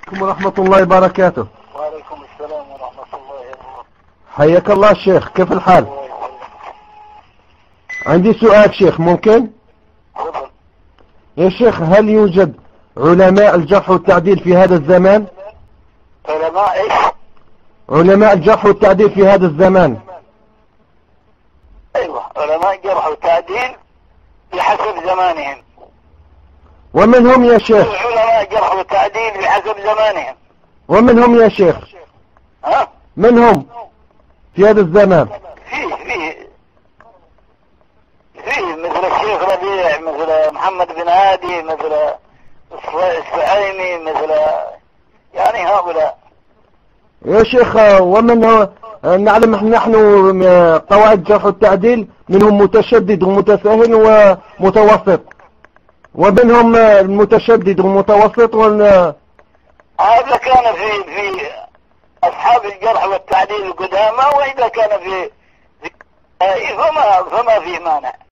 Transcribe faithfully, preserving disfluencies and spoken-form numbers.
عليكم ورحمة الله وبركاته. وعليكم السلام ورحمة الله وبركاته. حياك الله شيخ، كيف الحال؟ عندي سؤال شيخ، ممكن؟ تفضل. يا شيخ، هل يوجد علماء الجرح والتعديل في هذا الزمان؟ علماء ايش؟ علماء الجرح والتعديل في هذا الزمان. ايوه، علماء جرح والتعديل بحسب زمانهم. ومن هم يا شيخ؟ علماء جرح والتعديل بحسب زمانهم. ومن هم يا شيخ؟ ها؟ من هم في هذا الزمان؟ فيه فيه فيه مثل الشيخ ربيع، مثل محمد بن هادي، مثل السعيمي، مثل يعني هؤلاء. يا شيخ، ومن هو؟ نعلم نحن قواعد الجرح والتعديل منهم متشدد ومتساهل ومتوسط، ومنهم المتشدد والمتوسط وال هذا كان في في أصحاب الجرح والتعديل القدامى، وإذا كان في فما فما في مانع.